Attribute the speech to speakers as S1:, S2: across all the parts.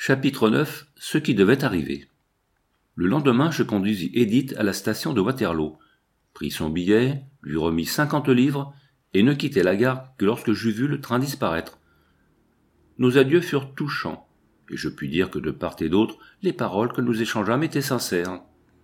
S1: Chapitre 9. Ce qui devait arriver. Le lendemain, je conduisis Edith à la station de Waterloo, pris son billet, lui remis 50 livres, et ne quittai la gare que lorsque j'eus vu le train disparaître. Nos adieux furent touchants, et je puis dire que de part et d'autre, les paroles que nous échangeâmes étaient sincères.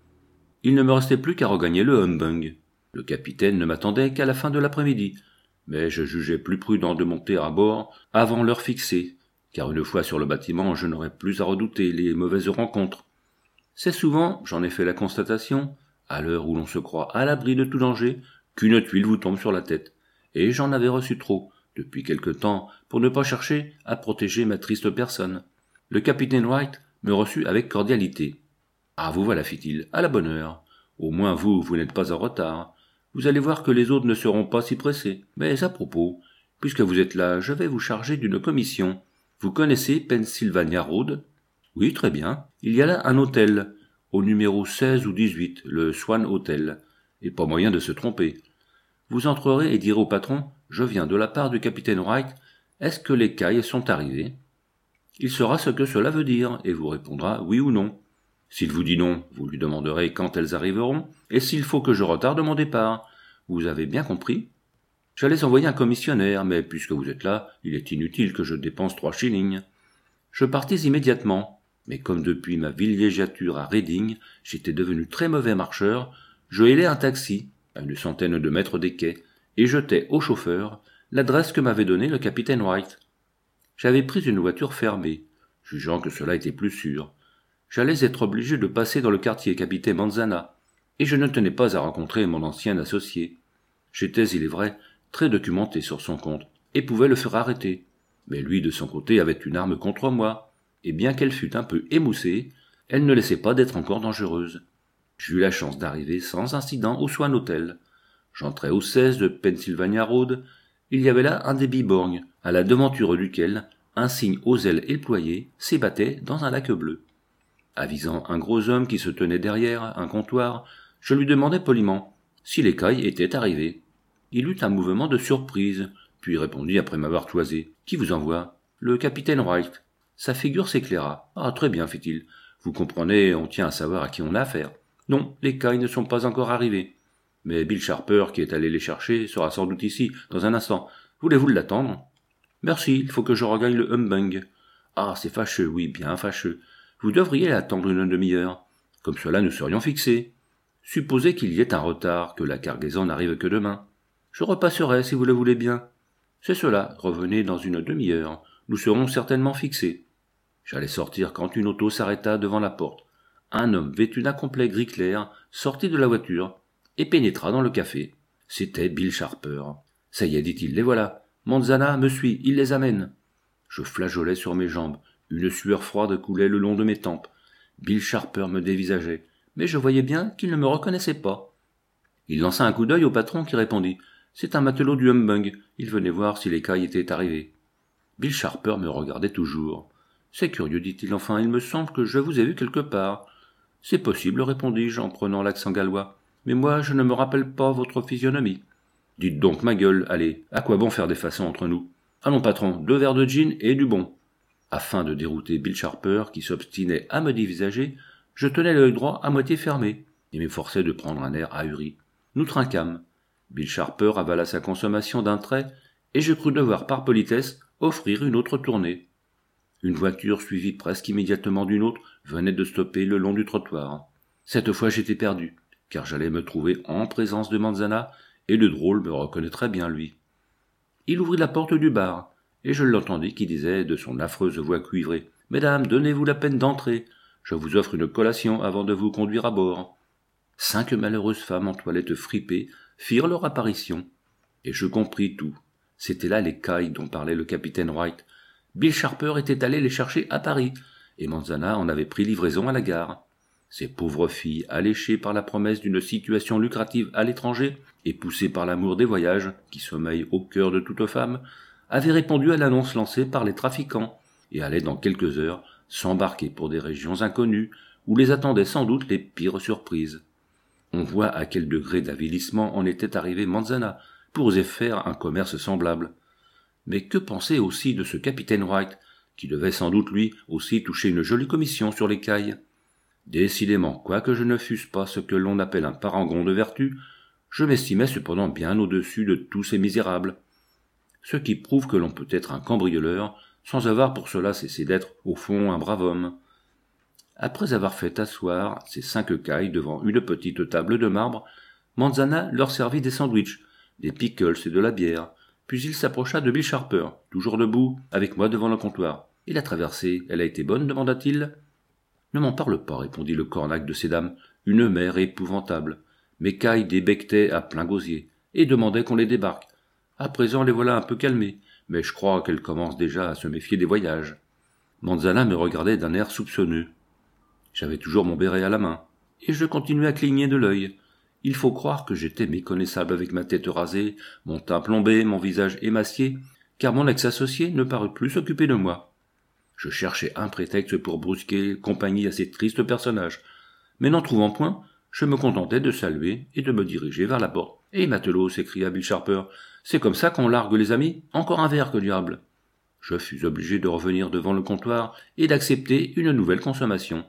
S1: Il ne me restait plus qu'à regagner le Humbug. Le capitaine ne m'attendait qu'à la fin de l'après-midi, mais je jugeais plus prudent de monter à bord avant l'heure fixée, car une fois sur le bâtiment, je n'aurais plus à redouter les mauvaises rencontres. C'est souvent, j'en ai fait la constatation, à l'heure où l'on se croit à l'abri de tout danger, qu'une tuile vous tombe sur la tête, et j'en avais reçu trop, depuis quelque temps, pour ne pas chercher à protéger ma triste personne. Le capitaine Wright me reçut avec cordialité. « Ah, vous voilà, fit-il, à la bonne heure. Au moins vous n'êtes pas en retard. Vous allez voir que les autres ne seront pas si pressés. Mais à propos, puisque vous êtes là, je vais vous charger d'une commission. Vous connaissez Pennsylvania Road ? Oui, très bien. Il y a là un hôtel, au numéro 16 ou 18, le Swan Hotel, et pas moyen de se tromper. Vous entrerez et direz au patron, je viens de la part du capitaine Wright, est-ce que les cailles sont arrivées ? Il saura ce que cela veut dire, et vous répondra oui ou non. S'il vous dit non, vous lui demanderez quand elles arriveront, et s'il faut que je retarde mon départ. Vous avez bien compris ? J'allais envoyer un commissionnaire, mais puisque vous êtes là, il est inutile que je dépense 3 shillings. Je partis immédiatement, mais comme depuis ma villégiature à Reading, j'étais devenu très mauvais marcheur, je hélai un taxi, à une centaine de mètres des quais, et jetai au chauffeur l'adresse que m'avait donnée le capitaine Wright. J'avais pris une voiture fermée, jugeant que cela était plus sûr. J'allais être obligé de passer dans le quartier qu'habitait Manzana, et je ne tenais pas à rencontrer mon ancien associé. J'étais, il est vrai, très documenté sur son compte, et pouvais le faire arrêter. Mais lui, de son côté, avait une arme contre moi, et bien qu'elle fût un peu émoussée, elle ne laissait pas d'être encore dangereuse. J'eus la chance d'arriver sans incident au Swan Hotel. J'entrai au 16 de Pennsylvania Road. Il y avait là un des biborgnes, à la devanture duquel un cygne aux ailes éployées s'ébattait dans un lac bleu. Avisant un gros homme qui se tenait derrière un comptoir, je lui demandai poliment si les cailles étaient arrivées. Il eut un mouvement de surprise, puis répondit après m'avoir toisé. « Qui vous envoie ?»« Le capitaine Wright. » Sa figure s'éclaira. « Ah, très bien, fit-il. Vous comprenez, on tient à savoir à qui on a affaire. Non, les cailles ne sont pas encore arrivées. Mais Bill Sharper, qui est allé les chercher, sera sans doute ici, dans un instant. Voulez-vous l'attendre ? Merci, il faut que je regagne le Humbug. Ah, c'est fâcheux, oui, bien fâcheux. Vous devriez l'attendre une demi-heure. Comme cela, nous serions fixés. Supposez qu'il y ait un retard, que la cargaison n'arrive que demain. Je repasserai, si vous le voulez bien. C'est cela, revenez dans une demi-heure. Nous serons certainement fixés. J'allais sortir quand une auto s'arrêta devant la porte. Un homme vêtu d'un complet gris clair sortit de la voiture et pénétra dans le café. C'était Bill Sharper. Ça y est, dit-il, les voilà. Manzana me suit, il les amène. Je flageolais sur mes jambes. Une sueur froide coulait le long de mes tempes. Bill Sharper me dévisageait, mais je voyais bien qu'il ne me reconnaissait pas. Il lança un coup d'œil au patron qui répondit « C'est un matelot du Humbug, il venait voir si les cailles étaient arrivées. » Bill Sharper me regardait toujours. « C'est curieux, dit-il enfin, il me semble que je vous ai vu quelque part. »« C'est possible, répondis-je en prenant l'accent gallois, mais moi je ne me rappelle pas votre physionomie. »« Dites donc ma gueule, allez, à quoi bon faire des façons entre nous ? Allons patron, 2 verres de gin et du bon. » Afin de dérouter Bill Sharper, qui s'obstinait à me dévisager, je tenais l'œil droit à moitié fermé, et m'efforçais de prendre un air ahuri. Nous trinquâmes. Bill Sharper avala sa consommation d'un trait, et je crus devoir, par politesse, offrir une autre tournée. Une voiture, suivie presque immédiatement d'une autre, venait de stopper le long du trottoir. Cette fois j'étais perdu, car j'allais me trouver en présence de Manzana, et le drôle me reconnaîtrait bien lui. Il ouvrit la porte du bar, et je l'entendis qui disait de son affreuse voix cuivrée « Mesdames, donnez-vous la peine d'entrer. Je vous offre une collation avant de vous conduire à bord. » 5 malheureuses femmes en toilette fripée firent leur apparition, et je compris tout. C'étaient là les cailles dont parlait le capitaine Wright. Bill Sharper était allé les chercher à Paris, et Manzana en avait pris livraison à la gare. Ces pauvres filles, alléchées par la promesse d'une situation lucrative à l'étranger, et poussées par l'amour des voyages, qui sommeille au cœur de toute femme, avaient répondu à l'annonce lancée par les trafiquants, et allaient dans quelques heures s'embarquer pour des régions inconnues, où les attendaient sans doute les pires surprises. On voit à quel degré d'avilissement en était arrivé Manzana pour oser faire un commerce semblable. Mais que penser aussi de ce capitaine Wright, qui devait sans doute lui aussi toucher une jolie commission sur l'écaille. Décidément, quoique je ne fusse pas ce que l'on appelle un parangon de vertu, je m'estimais cependant bien au-dessus de tous ces misérables. Ce qui prouve que l'on peut être un cambrioleur, sans avoir pour cela cessé d'être, au fond, un brave homme. Après avoir fait asseoir ces 5 cailles devant une petite table de marbre, Manzana leur servit des sandwichs, des pickles et de la bière, puis il s'approcha de Bill Sharper, toujours debout, avec moi devant le comptoir. « Et la traversée, elle a été bonne ?» demanda-t-il. « Ne m'en parle pas, » répondit le cornac de ces dames. « Une mer épouvantable. Mes cailles débectaient à plein gosier, et demandaient qu'on les débarque. À présent, les voilà un peu calmées, mais je crois qu'elles commencent déjà à se méfier des voyages. » Manzana me regardait d'un air soupçonneux. J'avais toujours mon béret à la main, et je continuais à cligner de l'œil. Il faut croire que j'étais méconnaissable avec ma tête rasée, mon teint plombé, mon visage émacié, car mon ex-associé ne parut plus s'occuper de moi. Je cherchais un prétexte pour brusquer compagnie à ces tristes personnages, mais n'en trouvant point, je me contentais de saluer et de me diriger vers la porte. « Eh, matelot !» s'écria Bill Sharper, « c'est comme ça qu'on largue les amis ? Encore un verre, que diable !» Je fus obligé de revenir devant le comptoir et d'accepter une nouvelle consommation.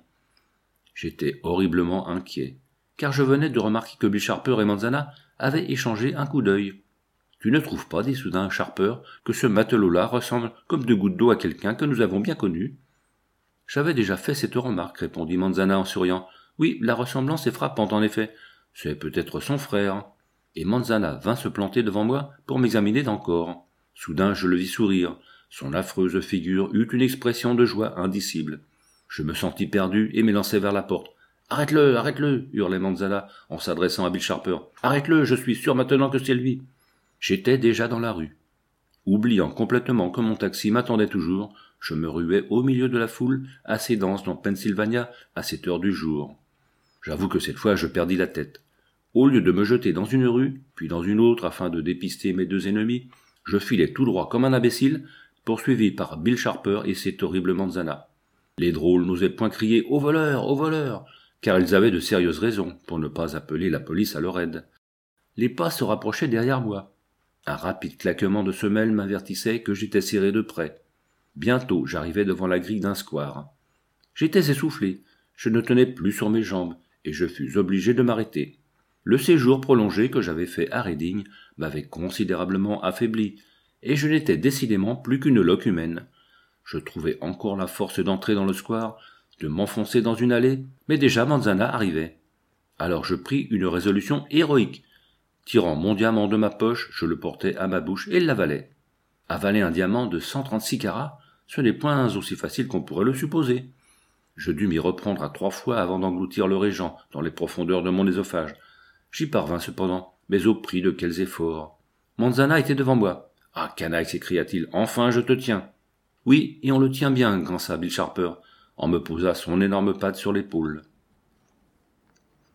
S1: J'étais horriblement inquiet, car je venais de remarquer que Bill Sharper et Manzana avaient échangé un coup d'œil. « Tu ne trouves pas, dit soudain Sharper, que ce matelot-là ressemble comme 2 gouttes d'eau à quelqu'un que nous avons bien connu ?» J'avais déjà fait cette remarque, répondit Manzana en souriant. « Oui, la ressemblance est frappante en effet. C'est peut-être son frère. » Et Manzana vint se planter devant moi pour m'examiner d'encore. Soudain je le vis sourire. Son affreuse figure eut une expression de joie indicible. Je me sentis perdu et m'élançai vers la porte. « Arrête-le, arrête-le !» hurlait Manzana en s'adressant à Bill Sharper. « Arrête-le, je suis sûr maintenant que c'est lui !» J'étais déjà dans la rue. Oubliant complètement que mon taxi m'attendait toujours, je me ruais au milieu de la foule, assez dense dans Pennsylvania à cette heure du jour. J'avoue que cette fois je perdis la tête. Au lieu de me jeter dans une rue, puis dans une autre afin de dépister mes 2 ennemis, je filais tout droit comme un imbécile, poursuivi par Bill Sharper et cet horrible Manzana. Les drôles n'osaient point crier « Au voleur, au voleur !» car ils avaient de sérieuses raisons pour ne pas appeler la police à leur aide. Les pas se rapprochaient derrière moi. Un rapide claquement de semelle m'avertissait que j'étais serré de près. Bientôt j'arrivais devant la grille d'un square. J'étais essoufflé, je ne tenais plus sur mes jambes, et je fus obligé de m'arrêter. Le séjour prolongé que j'avais fait à Reading m'avait considérablement affaibli, et je n'étais décidément plus qu'une loque humaine. Je trouvais encore la force d'entrer dans le square, de m'enfoncer dans une allée, mais déjà Manzana arrivait. Alors je pris une résolution héroïque. Tirant mon diamant de ma poche, je le portai à ma bouche et l'avalai. Avaler un diamant de 136 carats, ce n'est point aussi facile qu'on pourrait le supposer. Je dus m'y reprendre à 3 fois avant d'engloutir le régent dans les profondeurs de mon œsophage. J'y parvins cependant, mais au prix de quels efforts. Manzana était devant moi. « Ah, canaille !» s'écria-t-il, « enfin je te tiens !» « Oui, et on le tient bien, grinça Bill Sharper, en me posa son énorme patte sur l'épaule.